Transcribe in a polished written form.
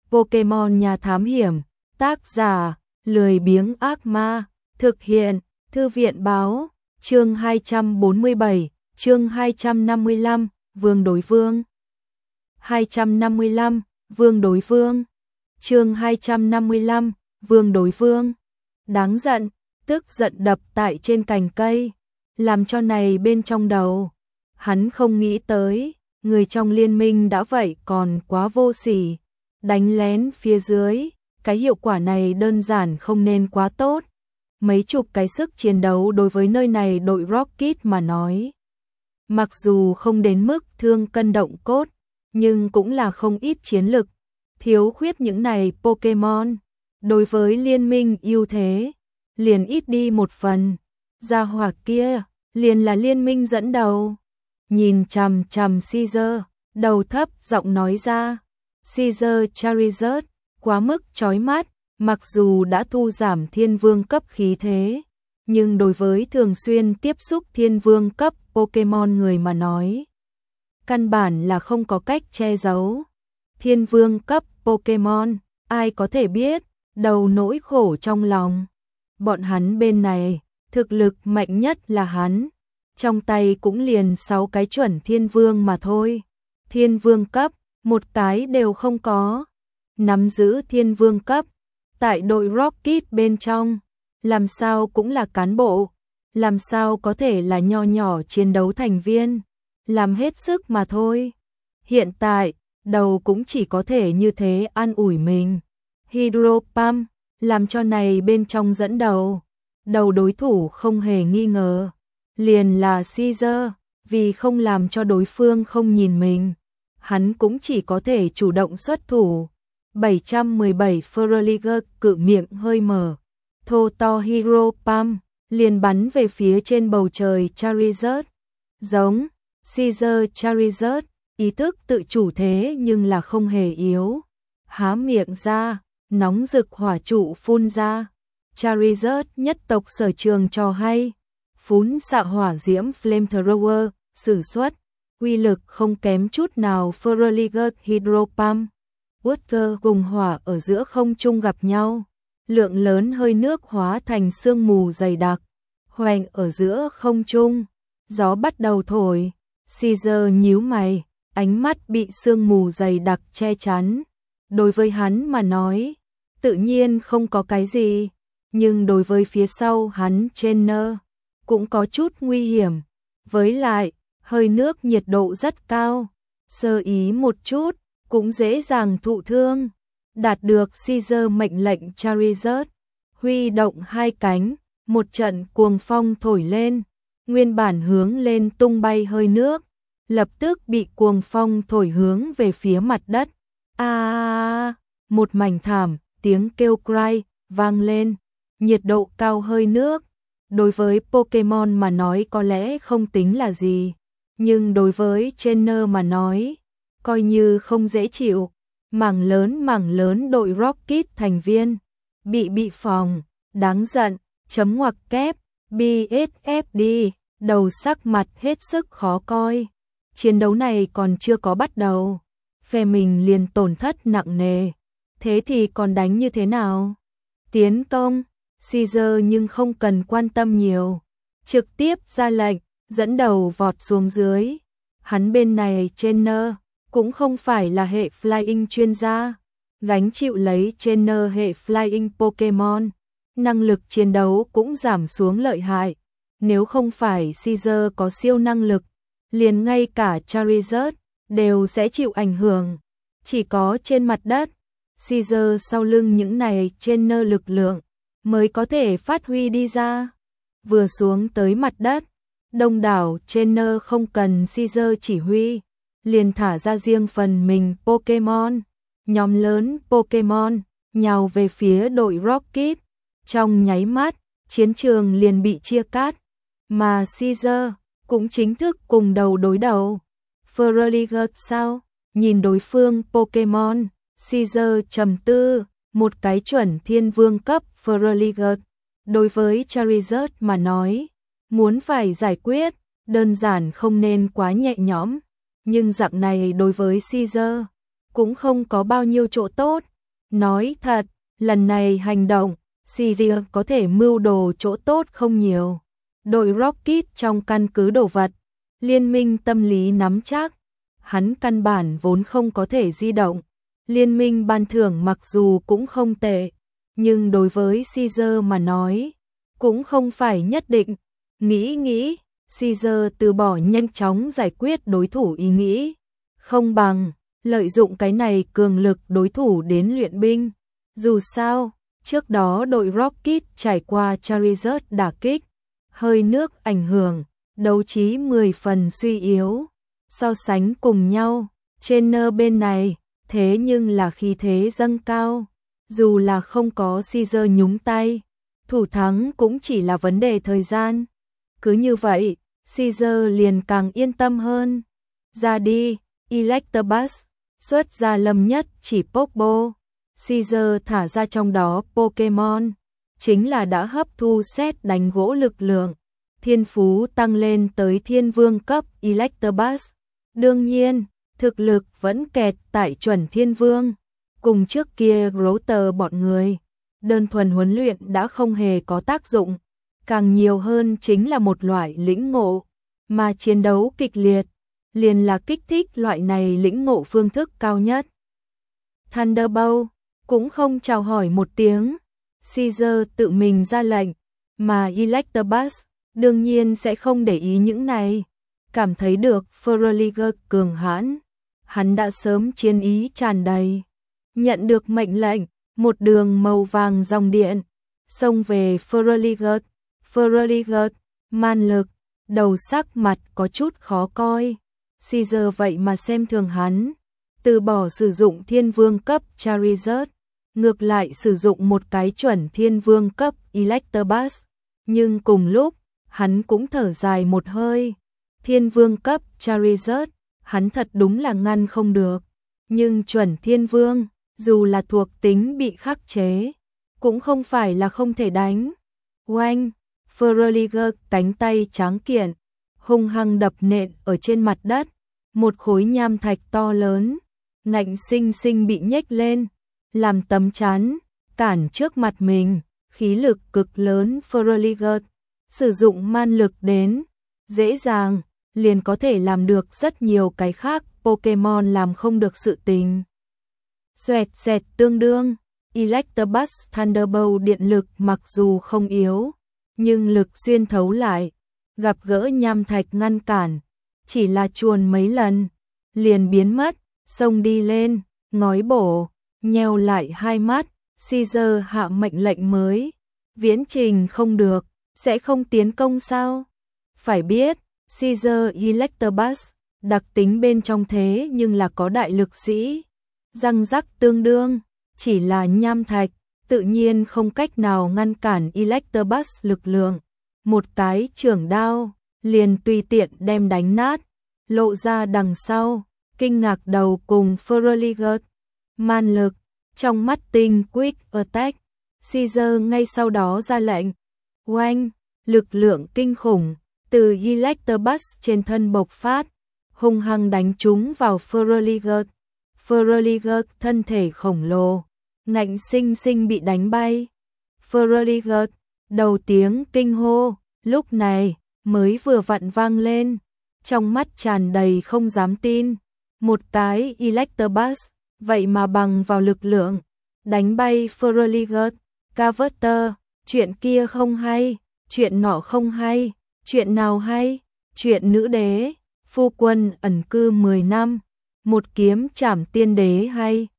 Pokemon Nhà Thám Hiểm, tác giả, lười biếng ác ma, thực hiện, Thư viện Báo, chương 247, chương 255, Vương đối Vương. 255, Vương đối Vương. Chương 255, Vương đối Vương. Đáng giận, tức giận đập tại trên cành cây, làm cho này bên trong đầu. Hắn không nghĩ tới, người trong liên minh đã vậy còn quá vô sỉ, đánh lén phía dưới, cái hiệu quả này đơn giản không nên quá tốt. Mấy chục cái sức chiến đấu đối với nơi này đội Rocket mà nói, mặc dù không đến mức thương cân động cốt, nhưng cũng là không ít chiến lực. Thiếu khuyết những này Pokemon, đối với liên minh ưu thế, liền ít đi một phần. Gia hỏa kia, liền là liên minh dẫn đầu. Nhìn chằm chằm Caesar, đầu thấp giọng nói ra. Caesar Charizard, quá mức chói mắt, mặc dù đã thu giảm thiên vương cấp khí thế, nhưng đối với thường xuyên tiếp xúc thiên vương cấp Pokemon người mà nói, căn bản là không có cách che giấu. Thiên vương cấp Pokemon, ai có thể biết, đầu nỗi khổ trong lòng. Bọn hắn bên này, thực lực mạnh nhất là hắn, trong tay cũng liền 6 cái chuẩn thiên vương mà thôi. Thiên vương cấp, một cái đều không có. Nắm giữ thiên vương cấp, tại đội Rocket bên trong, làm sao cũng là cán bộ, làm sao có thể là nho nhỏ chiến đấu thành viên, làm hết sức mà thôi. Hiện tại, đầu cũng chỉ có thể như thế an ủi mình. Hydro Pump, làm cho này bên trong dẫn đầu. Đầu đối thủ không hề nghi ngờ, liền là Caesar, vì không làm cho đối phương không nhìn mình, hắn cũng chỉ có thể chủ động xuất thủ. 717 Feraliger cự miệng hơi mở, thô to Hydro Pump, liền bắn về phía trên bầu trời Charizard. Giống, Caesar Charizard, ý thức tự chủ thế nhưng là không hề yếu. Há miệng ra, nóng rực hỏa trụ phun ra. Charizard nhất tộc sở trường trò hay, phún xạ hỏa diễm flamethrower, sử xuất, uy lực không kém chút nào Feraliger Hydro Pump. Water cùng hỏa ở giữa không trung gặp nhau, lượng lớn hơi nước hóa thành sương mù dày đặc, hoành ở giữa không trung, gió bắt đầu thổi. Caesar nhíu mày, ánh mắt bị sương mù dày đặc che chắn. Đối với hắn mà nói, tự nhiên không có cái gì, nhưng đối với phía sau hắn Trainer, cũng có chút nguy hiểm. Với lại, hơi nước nhiệt độ rất cao, sơ ý một chút, cũng dễ dàng thụ thương. Đạt được Caesar mệnh lệnh Charizard, huy động hai cánh, một trận cuồng phong thổi lên, nguyên bản hướng lên tung bay hơi nước, lập tức bị cuồng phong thổi hướng về phía mặt đất. Một mảnh thảm, tiếng kêu cry vang lên. Nhiệt độ cao hơi nước, đối với Pokemon mà nói có lẽ không tính là gì, nhưng đối với trainer mà nói, coi như không dễ chịu. Mảng lớn đội Rocket thành viên bị phòng, đáng giận, chấm ngoặc kép, BSFD, đầu sắc mặt hết sức khó coi. Chiến đấu này còn chưa có bắt đầu, phe mình liền tổn thất nặng nề, thế thì còn đánh như thế nào? Tiến công. Caesar nhưng không cần quan tâm nhiều, trực tiếp ra lệnh, dẫn đầu vọt xuống dưới. Hắn bên này trainer cũng không phải là hệ flying chuyên gia, gánh chịu lấy trainer hệ flying Pokemon, năng lực chiến đấu cũng giảm xuống lợi hại. Nếu không phải Caesar có siêu năng lực, liền ngay cả Charizard đều sẽ chịu ảnh hưởng. Chỉ có trên mặt đất, Caesar sau lưng những này trainer lực lượng mới có thể phát huy đi ra. Vừa xuống tới mặt đất, đông đảo trainer không cần Caesar chỉ huy, liền thả ra riêng phần mình Pokemon. Nhóm lớn Pokemon nhào về phía đội Rocket. Trong nháy mắt, chiến trường liền bị chia cắt, mà Caesar cũng chính thức cùng đầu đối đầu. Feraliger sao? Nhìn đối phương Pokemon, Caesar trầm tư. Một cái chuẩn thiên vương cấp Feraliger, đối với Charizard mà nói, muốn phải giải quyết, đơn giản không nên quá nhẹ nhõm, nhưng dạng này đối với Caesar cũng không có bao nhiêu chỗ tốt. Nói thật, lần này hành động, Caesar có thể mưu đồ chỗ tốt không nhiều. Đội Rocket trong căn cứ đồ vật, liên minh tâm lý nắm chắc, hắn căn bản vốn không có thể di động. Liên minh ban thưởng mặc dù cũng không tệ, nhưng đối với Caesar mà nói, cũng không phải nhất định. Nghĩ, Caesar từ bỏ nhanh chóng giải quyết đối thủ ý nghĩ, không bằng lợi dụng cái này cường lực đối thủ đến luyện binh. Dù sao, trước đó đội Rocket trải qua Charizard đả kích, hơi nước ảnh hưởng, đấu trí 10 phần suy yếu. So sánh cùng nhau, trainer bên này, thế nhưng là khí thế dâng cao. Dù là không có Caesar nhúng tay, thủ thắng cũng chỉ là vấn đề thời gian. Cứ như vậy, Caesar liền càng yên tâm hơn. Ra đi, Electabuzz, xuất ra lâm nhất chỉ Pokeball. Caesar thả ra trong đó Pokemon, chính là đã hấp thu sét đánh gỗ lực lượng. Thiên phú tăng lên tới thiên vương cấp Electabuzz. Đương nhiên, thực lực vẫn kẹt tại chuẩn thiên vương. Cùng trước kia Grotter bọn người, đơn thuần huấn luyện đã không hề có tác dụng. Càng nhiều hơn chính là một loại lĩnh ngộ, mà chiến đấu kịch liệt, liền là kích thích loại này lĩnh ngộ phương thức cao nhất. Thunderbolt cũng không chào hỏi một tiếng, Caesar tự mình ra lệnh, mà Electabuzz đương nhiên sẽ không để ý những này. Cảm thấy được Feraligatr cường hãn, hắn đã sớm chiến ý tràn đầy. Nhận được mệnh lệnh, một đường màu vàng dòng điện, xông về Feraligatr. Feraligatr, man lực, đầu sắc mặt có chút khó coi. Caesar vậy mà xem thường hắn, từ bỏ sử dụng thiên vương cấp Charizard, ngược lại sử dụng một cái chuẩn thiên vương cấp Electabuzz. Nhưng cùng lúc, hắn cũng thở dài một hơi. Thiên vương cấp Charizard, hắn thật đúng là ngăn không được. Nhưng chuẩn thiên vương, dù là thuộc tính bị khắc chế, cũng không phải là không thể đánh. Oanh, Feraligatr cánh tay tráng kiện, hung hăng đập nện ở trên mặt đất. Một khối nham thạch to lớn, ngạnh sinh sinh bị nhếch lên, làm tấm chắn, cản trước mặt mình. Khí lực cực lớn Feraligatr, sử dụng man lực đến, dễ dàng, liền có thể làm được rất nhiều cái khác Pokemon làm không được sự tình. Xoẹt xẹt tương đương, Electabuzz Thunderbolt điện lực mặc dù không yếu, nhưng lực xuyên thấu lại, gặp gỡ nham thạch ngăn cản, chỉ là chuồn mấy lần, liền biến mất, xông đi lên, ngói bổ, nheo lại hai mắt. Caesar hạ mệnh lệnh mới, viễn trình không được, sẽ không tiến công sao? Phải biết, Caesar Electabuzz, đặc tính bên trong thế nhưng là có đại lực sĩ, răng rắc tương đương, chỉ là nham thạch, tự nhiên không cách nào ngăn cản Electabuzz lực lượng. Một cái chưởng đao, liền tùy tiện đem đánh nát, lộ ra đằng sau, kinh ngạc đầu cùng Feraligatr, man lực, trong mắt tinh Quick Attack. Caesar ngay sau đó ra lệnh, oanh, lực lượng kinh khủng, từ Electabuzz trên thân bộc phát, hung hăng đánh trúng vào Feraligatr. Feraligatr thân thể khổng lồ, ngạnh sinh sinh bị đánh bay. Feraligatr, đầu tiếng kinh hô, lúc này mới vừa vặn vang lên, trong mắt tràn đầy không dám tin. Một cái Electabuzz, vậy mà bằng vào lực lượng, đánh bay Feraligatr. Carver, chuyện kia không hay, chuyện nọ không hay, chuyện nào hay, chuyện nữ đế, phu quân ẩn cư 10 năm, một kiếm trảm tiên đế hay.